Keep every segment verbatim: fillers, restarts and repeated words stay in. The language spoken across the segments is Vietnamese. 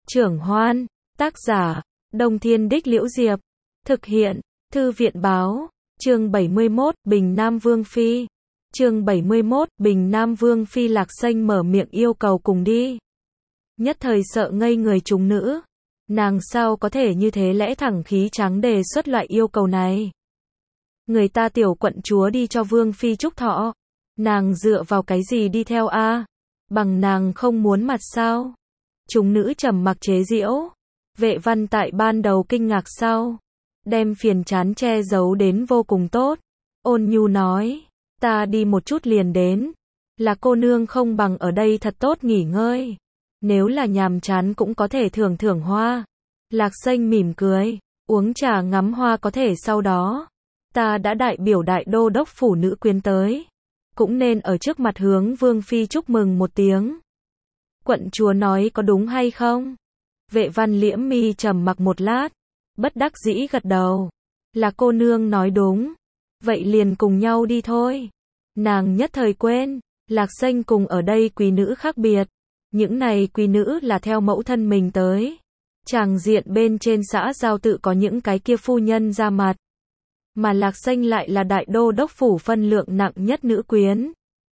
Trưởng Hoan, tác giả, Đông Thiên Đích Liễu Diệp, thực hiện, Thư viện báo, chương bảy mươi mốt, Bình Nam Vương Phi. Chương bảy mươi mốt, Bình Nam Vương Phi. Lạc Xanh mở miệng yêu cầu cùng đi. Nhất thời sợ ngây người chúng nữ. Nàng sao có thể như thế, lẽ thẳng khí trắng đề xuất loại yêu cầu này. Người ta tiểu quận chúa đi cho Vương Phi chúc thọ. Nàng dựa vào cái gì đi theo a? À? Bằng nàng không muốn mặt sao? Chúng nữ trầm mặc chế giễu. Vệ Văn tại ban đầu kinh ngạc sau, đem phiền chán che giấu đến vô cùng tốt. Ôn nhu nói, ta đi một chút liền đến. Là cô nương không bằng ở đây thật tốt nghỉ ngơi. Nếu là nhàm chán cũng có thể thưởng thưởng hoa. Lạc Xanh mỉm cười, uống trà ngắm hoa có thể sau đó. Ta đã đại biểu đại đô đốc phủ nữ quyến tới. Cũng nên ở trước mặt hướng Vương Phi chúc mừng một tiếng. Quận chúa nói có đúng hay không? Vệ Văn liễm mi trầm mặc một lát, bất đắc dĩ gật đầu. Là cô nương nói đúng. Vậy liền cùng nhau đi thôi. Nàng nhất thời quên, Lạc Xanh cùng ở đây quý nữ khác biệt. Những này quý nữ là theo mẫu thân mình tới. Tràng diện bên trên xã giao tự có những cái kia phu nhân ra mặt. Mà Lạc Xanh lại là đại đô đốc phủ phân lượng nặng nhất nữ quyến.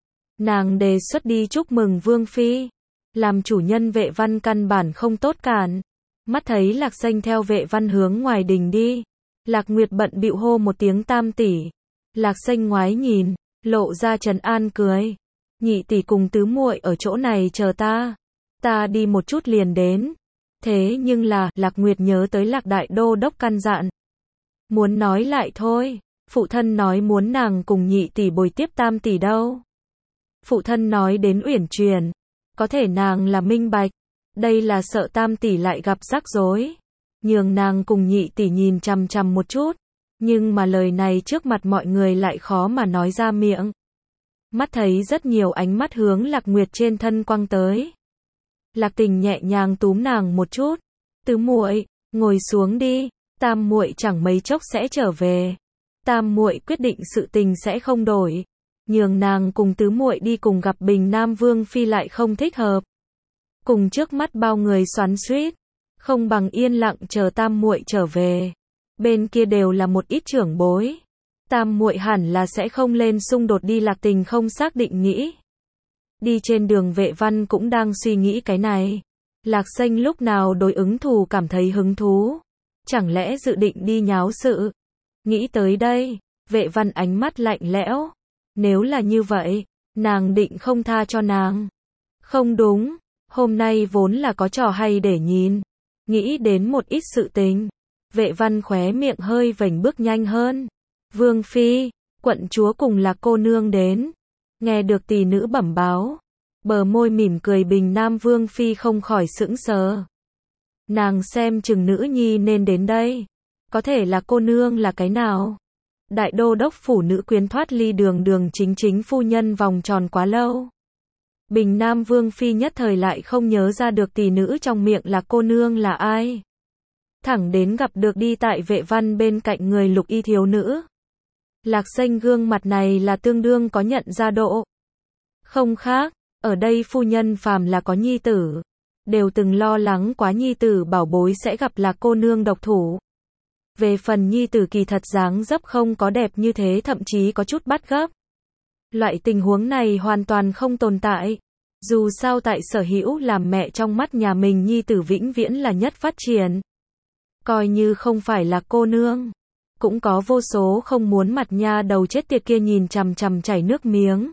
Nàng đề xuất đi chúc mừng Vương Phi. Làm chủ nhân Vệ Văn căn bản không tốt cản. Mắt thấy Lạc Xanh theo Vệ Văn hướng ngoài đình đi. Lạc Nguyệt bận bịu hô một tiếng tam tỷ. Lạc Xanh ngoái nhìn, lộ ra trấn an cười. Nhị tỷ cùng tứ muội ở chỗ này chờ ta. Ta đi một chút liền đến. Thế nhưng là, Lạc Nguyệt nhớ tới Lạc đại đô đốc căn dặn. Muốn nói lại thôi. Phụ thân nói muốn nàng cùng nhị tỷ bồi tiếp tam tỷ đâu. Phụ thân nói đến uyển chuyển. Có thể nàng là minh bạch. Đây là sợ tam tỷ lại gặp rắc rối. Nhường nàng cùng nhị tỷ nhìn chằm chằm một chút. Nhưng mà lời này trước mặt mọi người lại khó mà nói ra miệng. Mắt thấy rất nhiều ánh mắt hướng Lạc Nguyệt trên thân quăng tới. Lạc Tình nhẹ nhàng túm nàng một chút. Tứ muội, ngồi xuống đi. Tam muội chẳng mấy chốc sẽ trở về. Tam muội quyết định sự tình sẽ không đổi. Nhường nàng cùng tứ muội đi cùng gặp Bình Nam Vương Phi lại không thích hợp. Cùng trước mắt bao người xoắn xuýt, không bằng yên lặng chờ tam muội trở về. Bên kia đều là một ít trưởng bối. Tam muội hẳn là sẽ không lên xung đột đi. Lạc Tình không xác định nghĩ. Đi trên đường Vệ Văn cũng đang suy nghĩ cái này. Lạc Xanh lúc nào đối ứng thù cảm thấy hứng thú. Chẳng lẽ dự định đi nháo sự? Nghĩ tới đây, Vệ Văn ánh mắt lạnh lẽo. Nếu là như vậy, nàng định không tha cho nàng. Không đúng, hôm nay vốn là có trò hay để nhìn. Nghĩ đến một ít sự tình. Vệ Văn khóe miệng hơi vểnh bước nhanh hơn. Vương Phi, quận chúa cùng là cô nương đến. Nghe được tỷ nữ bẩm báo. Bờ môi mỉm cười Bình Nam Vương Phi không khỏi sững sờ. Nàng xem chừng nữ nhi nên đến đây. Có thể là cô nương là cái nào? Đại đô đốc phủ nữ quyến thoát ly đường đường chính chính phu nhân vòng tròn quá lâu. Bình Nam Vương Phi nhất thời lại không nhớ ra được tỷ nữ trong miệng là cô nương là ai. Thẳng đến gặp được đi tại Vệ Văn bên cạnh người lục y thiếu nữ. Lạc Xanh gương mặt này là tương đương có nhận ra độ. Không khác, ở đây phu nhân phàm là có nhi tử. Đều từng lo lắng quá nhi tử bảo bối sẽ gặp là cô nương độc thủ. Về phần nhi tử kỳ thật dáng dấp không có đẹp như thế, thậm chí có chút bắt gấp. Loại tình huống này hoàn toàn không tồn tại. Dù sao tại sở hữu làm mẹ trong mắt nhà mình nhi tử vĩnh viễn là nhất phát triển. Coi như không phải là cô nương. Cũng có vô số không muốn mặt nha đầu chết tiệt kia nhìn chằm chằm chảy nước miếng.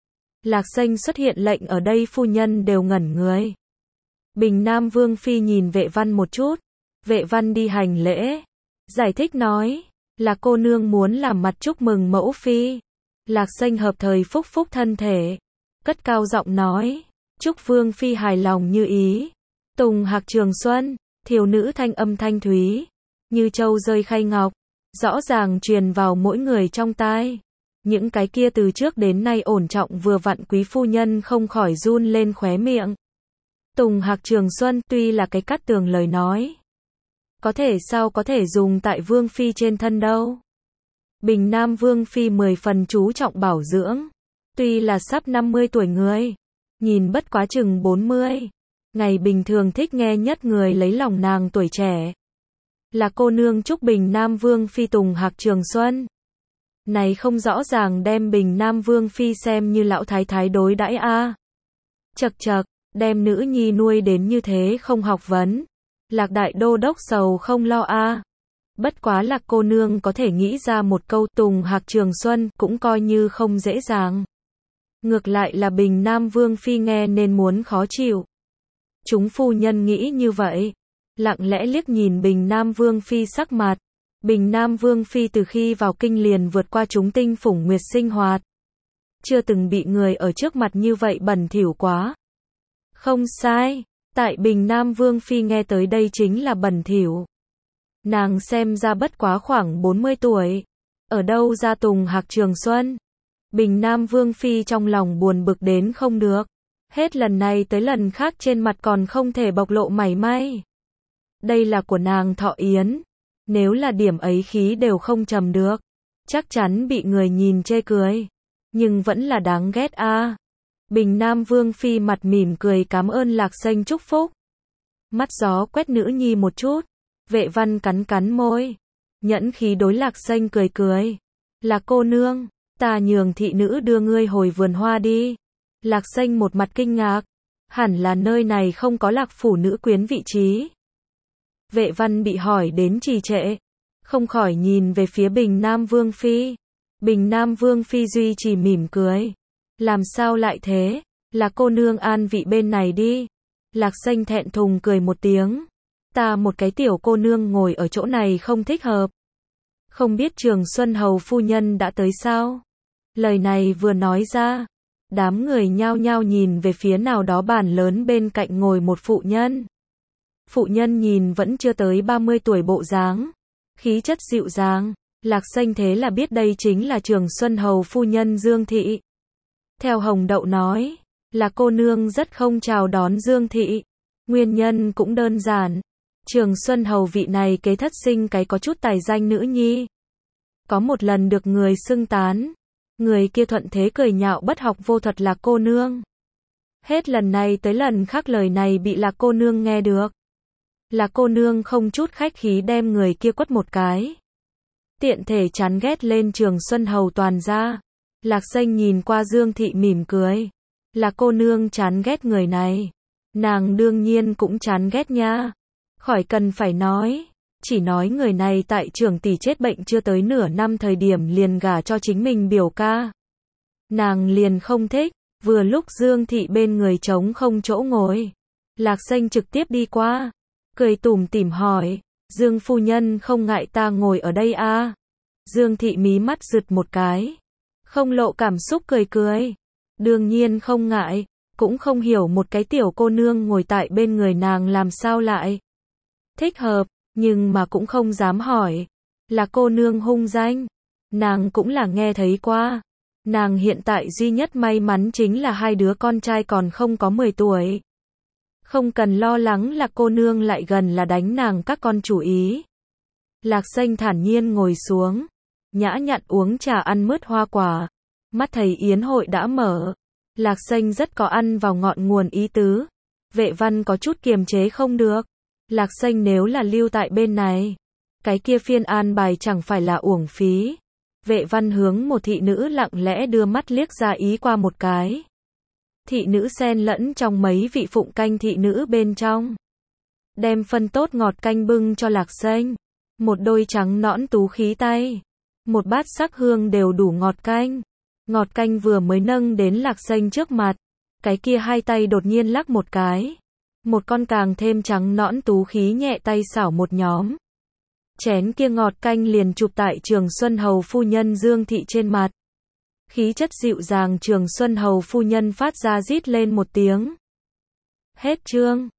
Lạc Xanh xuất hiện lệnh ở đây phu nhân đều ngẩn người. Bình Nam Vương Phi nhìn Vệ Văn một chút. Vệ Văn đi hành lễ. Giải thích nói, là cô nương muốn làm mặt chúc mừng mẫu phi. Lạc Xanh hợp thời phúc phúc thân thể. Cất cao giọng nói, chúc Vương Phi hài lòng như ý. Tùng hạc trường xuân, thiếu nữ thanh âm thanh thúy. Như châu rơi khay ngọc. Rõ ràng truyền vào mỗi người trong tai. Những cái kia từ trước đến nay ổn trọng vừa vặn quý phu nhân không khỏi run lên khóe miệng. Tùng hạc trường xuân tuy là cái cắt tường lời nói. Có thể sao có thể dùng tại Vương Phi trên thân đâu. Bình Nam Vương Phi mười phần chú trọng bảo dưỡng. Tuy là sắp năm mươi tuổi người. Nhìn bất quá chừng bốn mươi. Ngày bình thường thích nghe nhất người lấy lòng nàng tuổi trẻ. Là cô nương chúc Bình Nam Vương Phi tùng hạc trường xuân. Này không rõ ràng đem Bình Nam Vương Phi xem như lão thái thái đối đãi a. À. Chật chật, đem nữ nhi nuôi đến như thế không học vấn. Lạc đại đô đốc sầu không lo a. À. Bất quá Lạc cô nương có thể nghĩ ra một câu tùng hạc trường xuân cũng coi như không dễ dàng. Ngược lại là Bình Nam Vương Phi nghe nên muốn khó chịu. Chúng phu nhân nghĩ như vậy. Lặng lẽ liếc nhìn Bình Nam Vương Phi sắc mặt. Bình Nam Vương Phi từ khi vào kinh liền vượt qua chúng tinh phủng nguyệt sinh hoạt. Chưa từng bị người ở trước mặt như vậy bẩn thỉu quá. Không sai, tại Bình Nam Vương Phi nghe tới đây chính là bẩn thỉu. Nàng xem ra bất quá khoảng bốn mươi tuổi. Ở đâu ra tùng hạc trường xuân? Bình Nam Vương Phi trong lòng buồn bực đến không được. Hết lần này tới lần khác trên mặt còn không thể bộc lộ mảy may. Đây là của nàng Thọ Yến. Nếu là điểm ấy khí đều không trầm được. Chắc chắn bị người nhìn chê cười. Nhưng vẫn là đáng ghét a. À. Bình Nam Vương Phi mặt mỉm cười cảm ơn Lạc Sanh chúc phúc. Mắt gió quét nữ nhi một chút. Vệ Văn cắn cắn môi. Nhẫn khí đối Lạc Sanh cười cười. Là cô nương, ta nhường thị nữ đưa ngươi hồi vườn hoa đi. Lạc Sanh một mặt kinh ngạc. Hẳn là nơi này không có Lạc phủ nữ quyến vị trí. Vệ Văn bị hỏi đến trì trệ. Không khỏi nhìn về phía Bình Nam Vương Phi. Bình Nam Vương Phi duy trì mỉm cười. Làm sao lại thế? Là cô nương an vị bên này đi. Lạc Sanh thẹn thùng cười một tiếng. Ta một cái tiểu cô nương ngồi ở chỗ này không thích hợp. Không biết Trường Xuân Hầu phu nhân đã tới sao? Lời này vừa nói ra. Đám người nhao nhao nhìn về phía nào đó bàn lớn bên cạnh ngồi một phụ nhân. Phụ nhân nhìn vẫn chưa tới ba mươi tuổi bộ dáng. Khí chất dịu dàng. Lạc Sanh thế là biết đây chính là Trường Xuân Hầu phu nhân Dương Thị. Theo Hồng Đậu nói, là cô nương rất không chào đón Dương Thị. Nguyên nhân cũng đơn giản. Trường Xuân Hầu vị này kế thất sinh cái có chút tài danh nữ nhi. Có một lần được người xưng tán. Người kia thuận thế cười nhạo bất học vô thuật là cô nương. Hết lần này tới lần khác lời này bị là cô nương nghe được. Là cô nương không chút khách khí đem người kia quất một cái. Tiện thể chán ghét lên Trường Xuân Hầu toàn ra. Lạc Sanh nhìn qua Dương Thị mỉm cười. Là cô nương chán ghét người này. Nàng đương nhiên cũng chán ghét nha. Khỏi cần phải nói. Chỉ nói người này tại trưởng tỷ chết bệnh chưa tới nửa năm thời điểm liền gả cho chính mình biểu ca. Nàng liền không thích. Vừa lúc Dương Thị bên người trống không chỗ ngồi. Lạc Sanh trực tiếp đi qua. Cười tủm tỉm hỏi. Dương phu nhân không ngại ta ngồi ở đây à? Dương Thị mí mắt giật một cái. Không lộ cảm xúc cười cười. Đương nhiên không ngại. Cũng không hiểu một cái tiểu cô nương ngồi tại bên người nàng làm sao lại thích hợp, nhưng mà cũng không dám hỏi. Là cô nương hung danh. Nàng cũng là nghe thấy qua. Nàng hiện tại duy nhất may mắn chính là hai đứa con trai còn không có mười tuổi. Không cần lo lắng là cô nương lại gần là đánh nàng các con chủ ý. Lạc Sanh thản nhiên ngồi xuống. Nhã nhặn uống trà ăn mứt hoa quả. Mắt thầy yến hội đã mở. Lạc Sanh rất có ăn vào ngọn nguồn ý tứ. Vệ Văn có chút kiềm chế không được. Lạc Sanh nếu là lưu tại bên này. Cái kia phiên an bài chẳng phải là uổng phí. Vệ Văn hướng một thị nữ lặng lẽ đưa mắt liếc ra ý qua một cái. Thị nữ xen lẫn trong mấy vị phụng canh thị nữ bên trong. Đem phân tốt ngọt canh bưng cho Lạc Sanh. Một đôi trắng nõn tú khí tay. Một bát sắc hương đều đủ ngọt canh. Ngọt canh vừa mới nâng đến Lạc Sanh trước mặt. Cái kia hai tay đột nhiên lắc một cái. Một con càng thêm trắng nõn tú khí nhẹ tay xảo một nhóm. Chén kia ngọt canh liền chụp tại Trường Xuân Hầu phu nhân Dương Thị trên mặt. Khí chất dịu dàng Trường Xuân Hầu phu nhân phát ra rít lên một tiếng. Hết chương.